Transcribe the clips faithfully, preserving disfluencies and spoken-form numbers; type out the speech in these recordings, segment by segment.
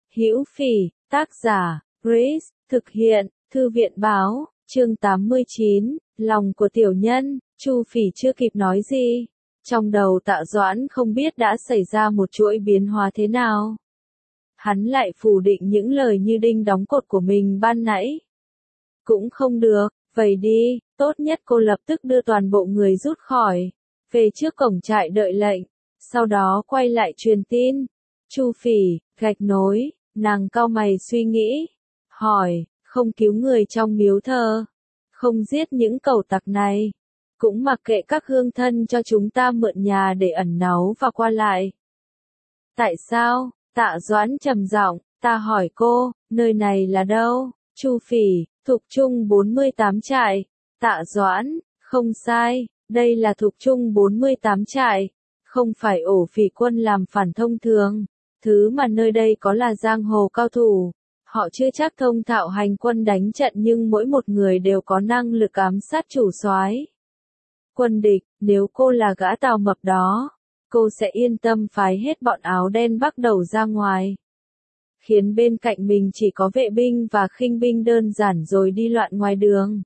Hữu Phỉ, tác giả, Grace, thực hiện, Thư viện báo, chương tám mươi chín, lòng của tiểu nhân. Chu Phỉ chưa kịp nói gì, trong đầu Tạ Doãn không biết đã xảy ra một chuỗi biến hóa thế nào. Hắn lại phủ định những lời như đinh đóng cột của mình ban nãy. Cũng không được, vậy đi, tốt nhất cô lập tức đưa toàn bộ người rút khỏi, về trước cổng trại đợi lệnh, sau đó quay lại truyền tin. Chu Phỉ, gạch nối, nàng cau mày suy nghĩ, hỏi, không cứu người trong miếu thờ, không giết những cẩu tặc này, cũng mặc kệ các hương thân cho chúng ta mượn nhà để ẩn náu và qua lại. Tại sao? Tạ Doãn trầm giọng, ta hỏi cô, nơi này là đâu? Chu Phỉ, Thục Trung bốn mươi tám trại. Tạ Doãn, không sai, đây là Thục Trung bốn mươi tám trại, không phải ổ phỉ quân làm phản thông thường. Thứ mà nơi đây có là giang hồ cao thủ. Họ chưa chắc thông thạo hành quân đánh trận nhưng mỗi một người đều có năng lực ám sát chủ soái. Quân địch, nếu cô là gã Tào Mập đó, cô sẽ yên tâm phái hết bọn áo đen bắt đầu ra ngoài. Khiến bên cạnh mình chỉ có vệ binh và khinh binh đơn giản rồi đi loạn ngoài đường.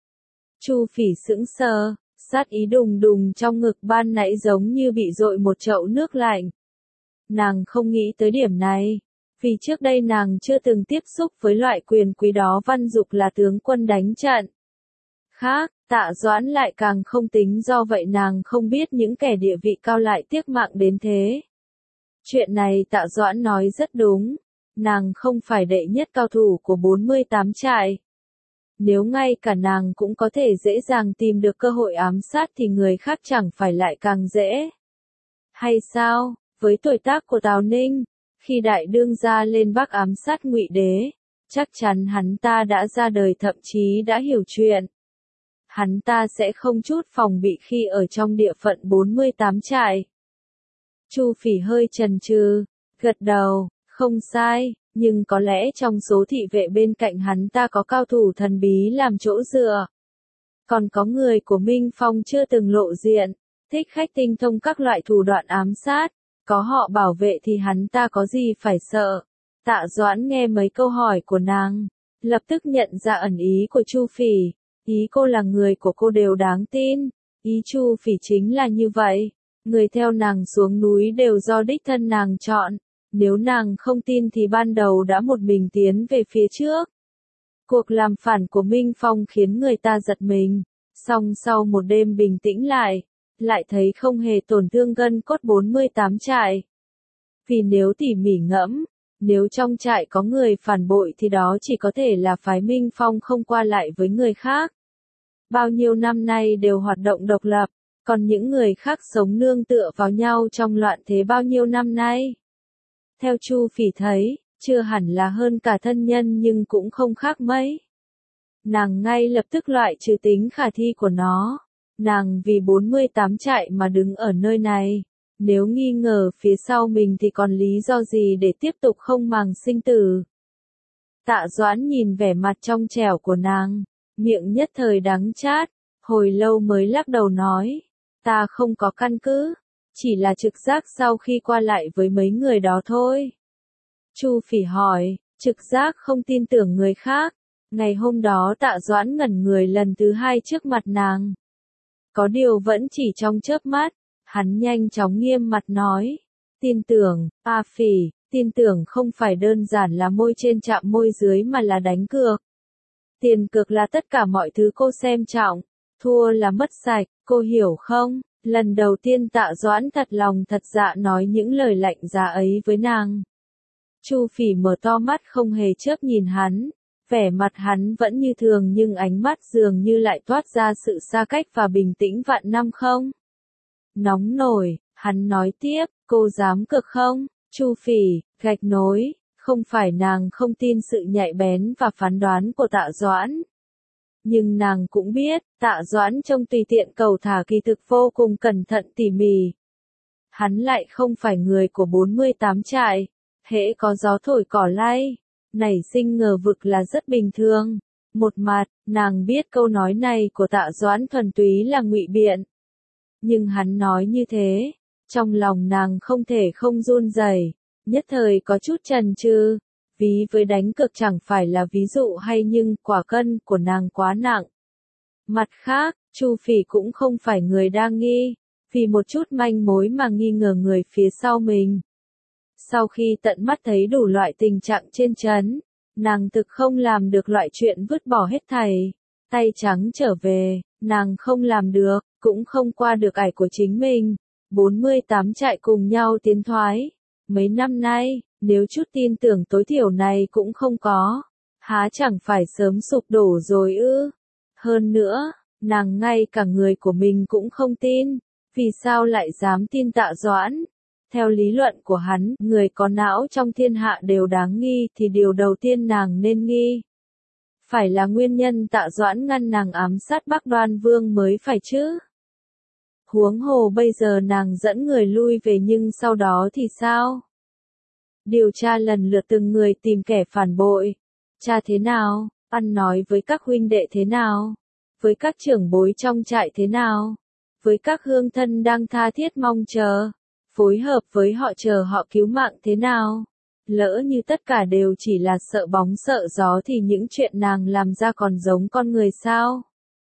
Chu Phỉ sững sờ, sát ý đùng đùng trong ngực ban nãy giống như bị dội một chậu nước lạnh. Nàng không nghĩ tới điểm này, vì trước đây nàng chưa từng tiếp xúc với loại quyền quý đó. Văn Dục là tướng quân đánh trận. Khác, Tạ Doãn lại càng không tính, do vậy nàng không biết những kẻ địa vị cao lại tiếc mạng đến thế. Chuyện này Tạ Doãn nói rất đúng, nàng không phải đệ nhất cao thủ của bốn mươi tám trại. Nếu ngay cả nàng cũng có thể dễ dàng tìm được cơ hội ám sát thì người khác chẳng phải lại càng dễ. Hay sao, với tuổi tác của Tào Ninh, khi đại đương gia lên Bắc ám sát Ngụy Đế, chắc chắn hắn ta đã ra đời, thậm chí đã hiểu chuyện. Hắn ta sẽ không chút phòng bị khi ở trong địa phận bốn mươi tám trại. Chu Phỉ hơi chần chừ, gật đầu, không sai, nhưng có lẽ trong số thị vệ bên cạnh hắn ta có cao thủ thần bí làm chỗ dựa. Còn có người của Minh Phong chưa từng lộ diện, thích khách tinh thông các loại thủ đoạn ám sát, có họ bảo vệ thì hắn ta có gì phải sợ. Tạ Doãn nghe mấy câu hỏi của nàng, lập tức nhận ra ẩn ý của Chu Phỉ. Ý cô là người của cô đều đáng tin, ý Chu Phỉ chính là như vậy, người theo nàng xuống núi đều do đích thân nàng chọn, nếu nàng không tin thì ban đầu đã một mình tiến về phía trước. Cuộc làm phản của Minh Phong khiến người ta giật mình, song sau một đêm bình tĩnh lại, lại thấy không hề tổn thương gân cốt bốn mươi tám trại. Vì nếu tỉ mỉ ngẫm, nếu trong trại có người phản bội thì đó chỉ có thể là phái Minh Phong không qua lại với người khác. Bao nhiêu năm nay đều hoạt động độc lập, còn những người khác sống nương tựa vào nhau trong loạn thế bao nhiêu năm nay. Theo Chu Phỉ thấy, chưa hẳn là hơn cả thân nhân nhưng cũng không khác mấy. Nàng ngay lập tức loại trừ tính khả thi của nó. Nàng vì bốn mươi tám trại mà đứng ở nơi này. Nếu nghi ngờ phía sau mình thì còn lý do gì để tiếp tục không màng sinh tử. Tạ Doãn nhìn vẻ mặt trong trẻo của nàng, miệng nhất thời đắng chát, hồi lâu mới lắc đầu nói, ta không có căn cứ, chỉ là trực giác sau khi qua lại với mấy người đó thôi. Chu Phỉ hỏi, trực giác không tin tưởng người khác. Ngày hôm đó Tạ Doãn ngẩn người lần thứ hai trước mặt nàng. Có điều vẫn chỉ trong chớp mắt, hắn nhanh chóng nghiêm mặt nói, tin tưởng, A Phỉ, tin tưởng không phải đơn giản là môi trên chạm môi dưới mà là đánh cược. Tiền cược là tất cả mọi thứ cô xem trọng, thua là mất sạch, cô hiểu không? Lần đầu tiên Tạ Doãn thật lòng thật dạ nói những lời lạnh giá ấy với nàng. Chu Phỉ mở to mắt không hề chớp nhìn hắn, vẻ mặt hắn vẫn như thường nhưng ánh mắt dường như lại toát ra sự xa cách và bình tĩnh vạn năm không. Nóng nổi, hắn nói tiếp, cô dám cược không? Chu Phỉ, gạch nối, không phải nàng không tin sự nhạy bén và phán đoán của Tạ Doãn. Nhưng nàng cũng biết, Tạ Doãn trông tùy tiện cầu thả kỳ thực vô cùng cẩn thận tỉ mỉ. Hắn lại không phải người của bốn mươi tám trại, hễ có gió thổi cỏ lay, nảy sinh ngờ vực là rất bình thường. Một mặt, nàng biết câu nói này của Tạ Doãn thuần túy là ngụy biện. Nhưng hắn nói như thế, trong lòng nàng không thể không run rẩy, nhất thời có chút chần chừ, ví với đánh cược chẳng phải là ví dụ hay nhưng quả cân của nàng quá nặng. Mặt khác, Chu Phỉ cũng không phải người đa nghi, vì một chút manh mối mà nghi ngờ người phía sau mình. Sau khi tận mắt thấy đủ loại tình trạng trên trấn, nàng thực không làm được loại chuyện vứt bỏ hết thảy, tay trắng trở về, nàng không làm được, cũng không qua được ải của chính mình. bốn mươi tám trại cùng nhau tiến thoái. Mấy năm nay, nếu chút tin tưởng tối thiểu này cũng không có, há chẳng phải sớm sụp đổ rồi ư? Hơn nữa, nàng ngay cả người của mình cũng không tin, vì sao lại dám tin Tạ Doãn? Theo lý luận của hắn, người có não trong thiên hạ đều đáng nghi thì điều đầu tiên nàng nên nghi phải là nguyên nhân Tạ Doãn ngăn nàng ám sát Bắc Đoan Vương mới phải chứ. Huống hồ bây giờ nàng dẫn người lui về nhưng sau đó thì sao? Điều tra lần lượt từng người tìm kẻ phản bội. Cha thế nào? Ăn nói với các huynh đệ thế nào? Với các trưởng bối trong trại thế nào? Với các hương thân đang tha thiết mong chờ, phối hợp với họ chờ họ cứu mạng thế nào? Lỡ như tất cả đều chỉ là sợ bóng sợ gió thì những chuyện nàng làm ra còn giống con người sao?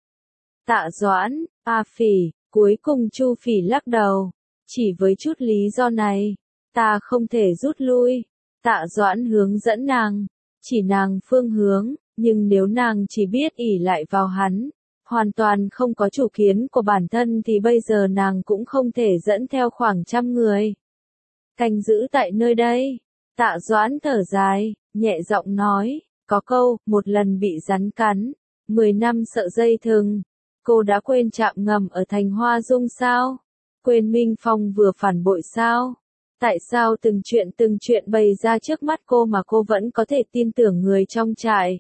Tạ Doãn, A Phỉ, cuối cùng Chu Phỉ lắc đầu. Chỉ với chút lý do này, ta không thể rút lui. Tạ Doãn hướng dẫn nàng, chỉ nàng phương hướng, nhưng nếu nàng chỉ biết ỷ lại vào hắn, hoàn toàn không có chủ kiến của bản thân thì bây giờ nàng cũng không thể dẫn theo khoảng trăm người. Canh giữ tại nơi đây. Tạ Doãn thở dài, nhẹ giọng nói, có câu, một lần bị rắn cắn, mười năm sợ dây thừng. Cô đã quên trạm ngầm ở thành Hoa Dung sao? Quên Minh Phong vừa phản bội sao? Tại sao từng chuyện từng chuyện bày ra trước mắt cô mà cô vẫn có thể tin tưởng người trong trại?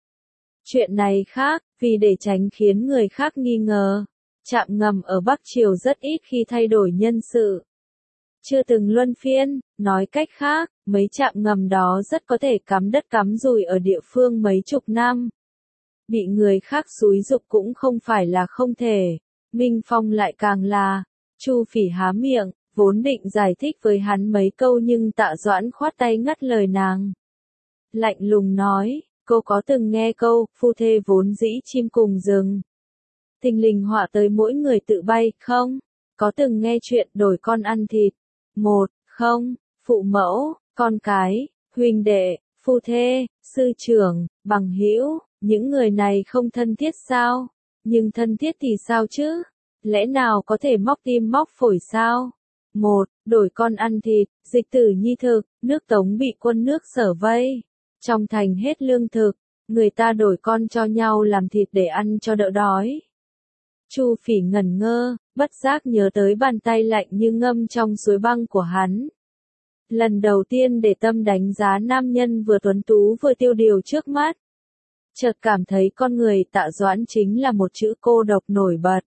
Chuyện này khác, vì để tránh khiến người khác nghi ngờ, trạm ngầm ở Bắc Triều rất ít khi thay đổi nhân sự. Chưa từng luân phiên, nói cách khác, mấy trạm ngầm đó rất có thể cắm đất cắm rùi ở địa phương mấy chục năm. Bị người khác xúi giục cũng không phải là không thể, Minh Phong lại càng là. Chu Phỉ há miệng, vốn định giải thích với hắn mấy câu nhưng Tạ Doãn khoát tay ngắt lời nàng. Lạnh lùng nói, cô có từng nghe câu, phu thê vốn dĩ chim cùng rừng. Thình lình họa tới mỗi người tự bay, không? Có từng nghe chuyện đổi con ăn thịt? Một, không, phụ mẫu, con cái, huynh đệ, phu thê, sư trưởng, bằng hữu, những người này không thân thiết sao? Nhưng thân thiết thì sao chứ? Lẽ nào có thể móc tim móc phổi sao? Một, đổi con ăn thịt, dịch tử nhi thực, nước Tống bị quân nước Sở vây. Trong thành hết lương thực, người ta đổi con cho nhau làm thịt để ăn cho đỡ đói. Chu Phỉ ngẩn ngơ, bất giác nhớ tới bàn tay lạnh như ngâm trong suối băng của hắn. Lần đầu tiên để tâm đánh giá nam nhân vừa tuấn tú vừa tiêu điều trước mắt. Chợt cảm thấy con người Tạ Doãn chính là một chữ cô độc nổi bật.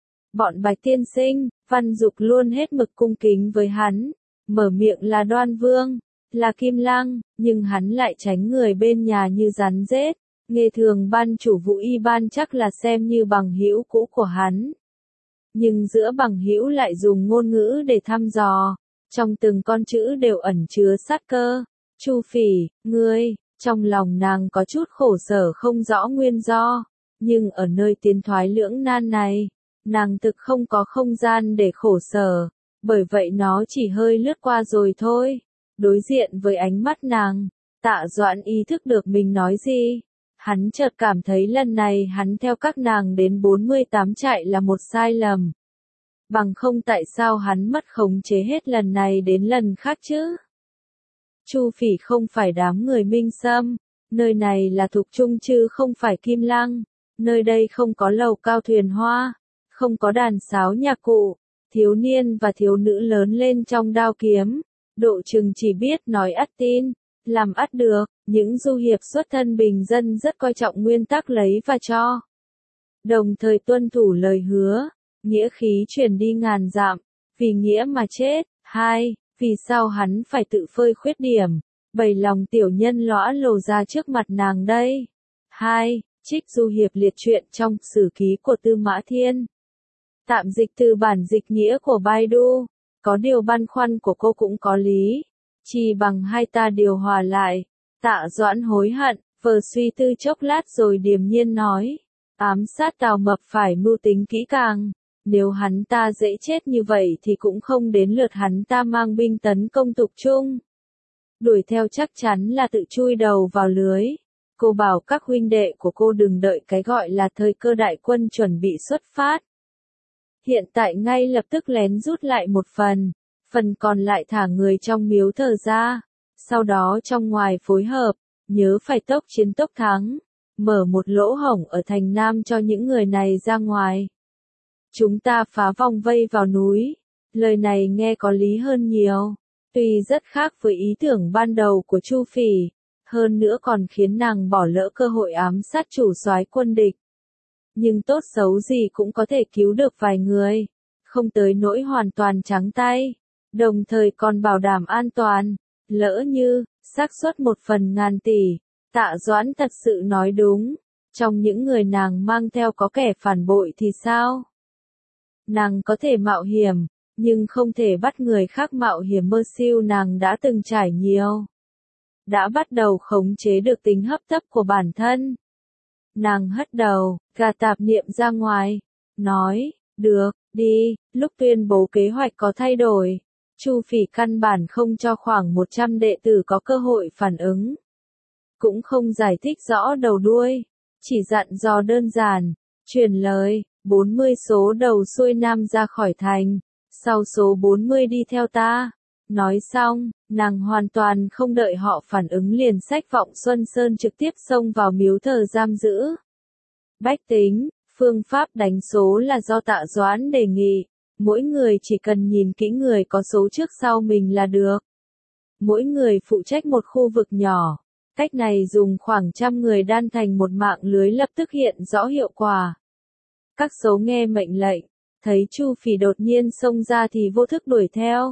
Bọn Bạch tiên sinh, Văn Dục luôn hết mực cung kính với hắn, mở miệng là Đoan Vương, là Kim Lăng, nhưng hắn lại tránh người bên nhà như rắn rết. Nghe thường ban chủ Vũ Y Ban chắc là xem như bằng hữu cũ của hắn. Nhưng giữa bằng hữu lại dùng ngôn ngữ để thăm dò, trong từng con chữ đều ẩn chứa sát cơ. Chu Phỉ, ngươi, trong lòng nàng có chút khổ sở không rõ nguyên do, nhưng ở nơi tiến thoái lưỡng nan này, nàng thực không có không gian để khổ sở, bởi vậy nó chỉ hơi lướt qua rồi thôi. Đối diện với ánh mắt nàng, Tạ Doãn ý thức được mình nói gì. Hắn chợt cảm thấy lần này hắn theo các nàng đến bốn mươi tám trại là một sai lầm. Bằng không tại sao hắn mất khống chế hết lần này đến lần khác chứ? Chu Phỉ không phải đám người Minh Sâm, nơi này là Thục Trung chứ không phải Kim Lăng, nơi đây không có lầu cao thuyền hoa, không có đàn sáo nhạc cụ, thiếu niên và thiếu nữ lớn lên trong đao kiếm, độ chừng chỉ biết nói ắt tin, làm ắt được. Những du hiệp xuất thân bình dân rất coi trọng nguyên tắc lấy và cho, đồng thời tuân thủ lời hứa, nghĩa khí truyền đi ngàn dặm, vì nghĩa mà chết. Hai, vì sao hắn phải tự phơi khuyết điểm, bày lòng tiểu nhân lõa lồ ra trước mặt nàng đây? Hai, trích du hiệp liệt truyện trong sử ký của Tư Mã Thiên. Tạm dịch từ bản dịch nghĩa của Baidu, có điều băn khoăn của cô cũng có lý, chỉ bằng hai ta điều hòa lại. Tạ Doãn hối hận, vờ suy tư chốc lát rồi điềm nhiên nói. Ám sát Tào Mập phải mưu tính kỹ càng. Nếu hắn ta dễ chết như vậy thì cũng không đến lượt hắn ta mang binh tấn công Tục Trung. Đuổi theo chắc chắn là tự chui đầu vào lưới. Cô bảo các huynh đệ của cô đừng đợi cái gọi là thời cơ đại quân chuẩn bị xuất phát. Hiện tại ngay lập tức lén rút lại một phần, phần còn lại thả người trong miếu thờ ra. Sau đó trong ngoài phối hợp, nhớ phải tốc chiến tốc thắng, mở một lỗ hổng ở thành Nam cho những người này ra ngoài. Chúng ta phá vòng vây vào núi. Lời này nghe có lý hơn nhiều, tuy rất khác với ý tưởng ban đầu của Chu Phỉ, hơn nữa còn khiến nàng bỏ lỡ cơ hội ám sát chủ soái quân địch. Nhưng tốt xấu gì cũng có thể cứu được vài người, không tới nỗi hoàn toàn trắng tay, đồng thời còn bảo đảm an toàn. Lỡ như, xác suất một phần ngàn tỷ, Tạ Doãn thật sự nói đúng, trong những người nàng mang theo có kẻ phản bội thì sao? Nàng có thể mạo hiểm, nhưng không thể bắt người khác mạo hiểm mơ siêu nàng đã từng trải nhiều. Đã bắt đầu khống chế được tính hấp tấp của bản thân. Nàng hất đầu, gạt tạp niệm ra ngoài, nói, được, đi. Lúc tuyên bố kế hoạch có thay đổi, Chu Phỉ căn bản không cho khoảng một trăm đệ tử có cơ hội phản ứng. Cũng không giải thích rõ đầu đuôi, chỉ dặn dò đơn giản, truyền lời, bốn mươi số đầu xuôi nam ra khỏi thành, sau số bốn mươi đi theo ta. Nói xong, nàng hoàn toàn không đợi họ phản ứng liền xách Vọng Xuân Sơn trực tiếp xông vào miếu thờ giam giữ. Bách tính, phương pháp đánh số là do Tạ Doãn đề nghị, mỗi người chỉ cần nhìn kỹ người có số trước sau mình là được. Mỗi người phụ trách một khu vực nhỏ, cách này dùng khoảng trăm người đan thành một mạng lưới lập tức hiện rõ hiệu quả. Các số nghe mệnh lệnh, thấy Chu Phỉ đột nhiên xông ra thì vô thức đuổi theo.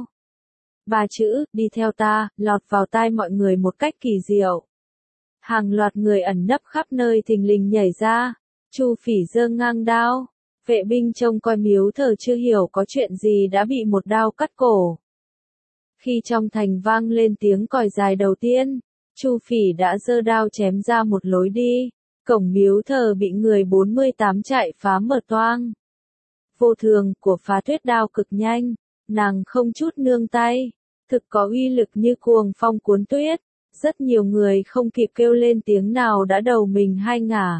Ba chữ, đi theo ta, lọt vào tai mọi người một cách kỳ diệu. Hàng loạt người ẩn nấp khắp nơi thình lình nhảy ra. Chu Phỉ giơ ngang đao. Vệ binh trông coi miếu thờ chưa hiểu có chuyện gì đã bị một đao cắt cổ. Khi trong thành vang lên tiếng còi dài đầu tiên, Chu Phỉ đã giơ đao chém ra một lối đi. Cổng miếu thờ bị người bốn mươi tám chạy phá mở toang. Vô thường của phá tuyết đao cực nhanh, nàng không chút nương tay, thực có uy lực như cuồng phong cuốn tuyết. Rất nhiều người không kịp kêu lên tiếng nào đã đầu mình hai ngả.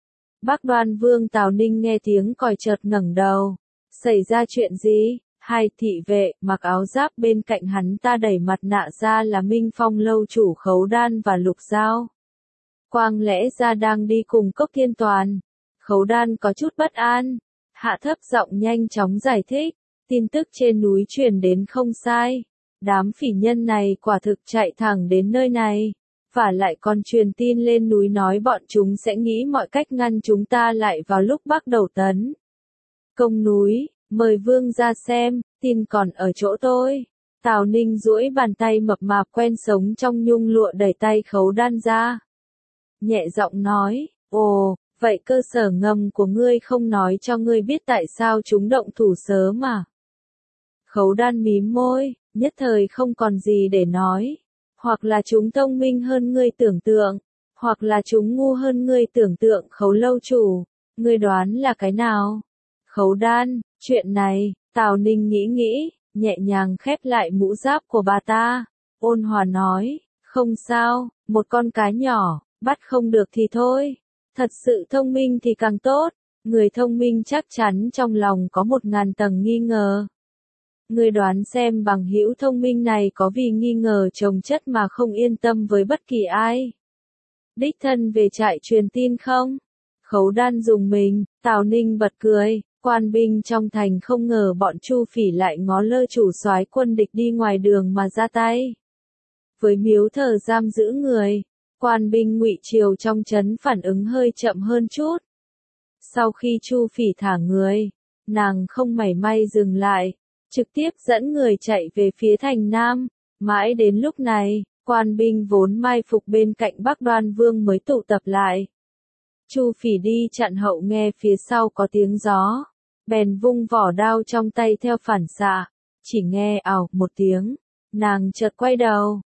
Bắc Đoan Vương Tào Ninh nghe tiếng còi chợt ngẩng đầu. Xảy ra chuyện gì? Hai thị vệ mặc áo giáp bên cạnh hắn ta đẩy mặt nạ ra là Minh Phong lâu chủ Khấu Đan và Lục Giao. Quang lẽ ra đang đi cùng Cốc Thiên Toàn. Khấu Đan có chút bất an, hạ thấp giọng nhanh chóng giải thích, tin tức trên núi truyền đến không sai. Đám phỉ nhân này quả thực chạy thẳng đến nơi này, và lại còn truyền tin lên núi nói bọn chúng sẽ nghĩ mọi cách ngăn chúng ta lại vào lúc bắt đầu tấn công núi. Mời vương ra xem, tin còn ở chỗ tôi. Tào Ninh duỗi bàn tay mập mạp quen sống trong nhung lụa đẩy tay Khấu Đan ra. Nhẹ giọng nói, ồ, vậy cơ sở ngầm của ngươi không nói cho ngươi biết tại sao chúng động thủ sớm à? Khấu Đan mím môi, nhất thời không còn gì để nói. Hoặc là chúng thông minh hơn ngươi tưởng tượng, hoặc là chúng ngu hơn ngươi tưởng tượng. Khấu lâu chủ, ngươi đoán là cái nào? Khấu Đan, chuyện này, Tào Ninh nghĩ nghĩ, nhẹ nhàng khép lại mũ giáp của bà ta, ôn hòa nói, không sao, một con cá nhỏ, bắt không được thì thôi. Thật sự thông minh thì càng tốt, người thông minh chắc chắn trong lòng có một ngàn tầng nghi ngờ. Ngươi đoán xem bằng hữu thông minh này có vì nghi ngờ chồng chất mà không yên tâm với bất kỳ ai. Đích thân về trại truyền tin không? Khấu Đan dùng mình, Tào Ninh bật cười, quan binh trong thành không ngờ bọn Chu Phỉ lại ngó lơ chủ soái quân địch đi ngoài đường mà ra tay. Với miếu thờ giam giữ người, quan binh Ngụy Triều trong trấn phản ứng hơi chậm hơn chút. Sau khi Chu Phỉ thả người, nàng không mảy may dừng lại, trực tiếp dẫn người chạy về phía thành Nam. Mãi đến lúc này, quan binh vốn mai phục bên cạnh Bắc Đoan Vương mới tụ tập lại. Chu Phỉ đi chặn hậu nghe phía sau có tiếng gió, bèn vung vỏ đao trong tay theo phản xạ, chỉ nghe ào một tiếng, nàng chợt quay đầu,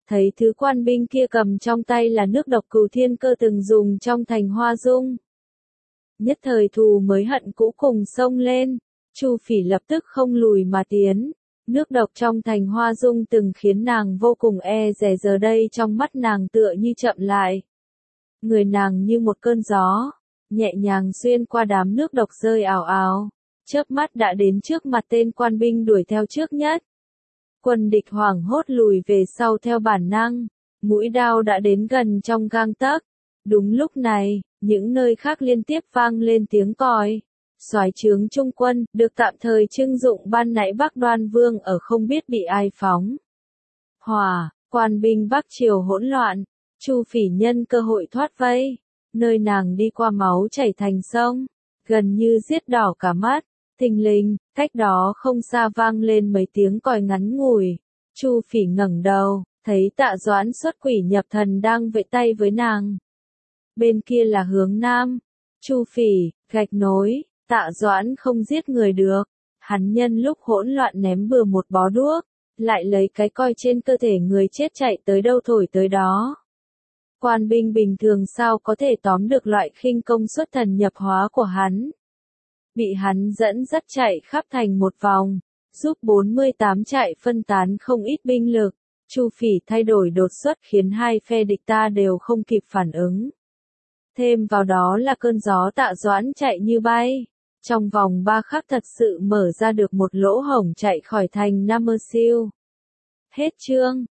thấy thứ quan binh kia cầm trong tay là nước độc cửu thiên cơ từng dùng trong thành Hoa Dung. Nhất thời thù mới hận cũ cùng xông lên, Chu Phỉ lập tức không lùi mà tiến. Nước độc trong thành Hoa Dung từng khiến nàng vô cùng e dè, giờ đây trong mắt nàng tựa như chậm lại. Người nàng như một cơn gió, nhẹ nhàng xuyên qua đám nước độc rơi ảo ảo, chớp mắt đã đến trước mặt tên quan binh đuổi theo trước nhất. Quân địch hoảng hốt lùi về sau theo bản năng, mũi đao đã đến gần trong gang tấc. Đúng lúc này, những nơi khác liên tiếp vang lên tiếng còi. Soái trướng trung quân, được tạm thời trưng dụng ban nãy Bắc Đoan Vương ở không biết bị ai phóng hỏa, quan binh Bắc Triều hỗn loạn, Chu Phỉ nhân cơ hội thoát vây, nơi nàng đi qua máu chảy thành sông, gần như giết đỏ cả mắt. Thình lình, cách đó không xa vang lên mấy tiếng còi ngắn ngủi. Chu Phỉ ngẩng đầu, thấy Tạ Doãn xuất quỷ nhập thần đang vẫy tay với nàng. Bên kia là hướng nam. Chu Phỉ, gạch nối, Tạ Doãn không giết người được. Hắn nhân lúc hỗn loạn ném bừa một bó đuốc, lại lấy cái coi trên cơ thể người chết chạy tới đâu thổi tới đó. Quan binh bình thường sao có thể tóm được loại khinh công xuất thần nhập hóa của hắn. Bị hắn dẫn dắt chạy khắp thành một vòng, giúp bốn mươi tám trại phân tán không ít binh lực. Chu Phỉ thay đổi đột xuất khiến hai phe địch ta đều không kịp phản ứng. Thêm vào đó là cơn gió Tạ Doãn chạy như bay. Trong vòng ba khắc thật sự mở ra được một lỗ hổng chạy khỏi thành Nam Mơ Siêu. Hết chương.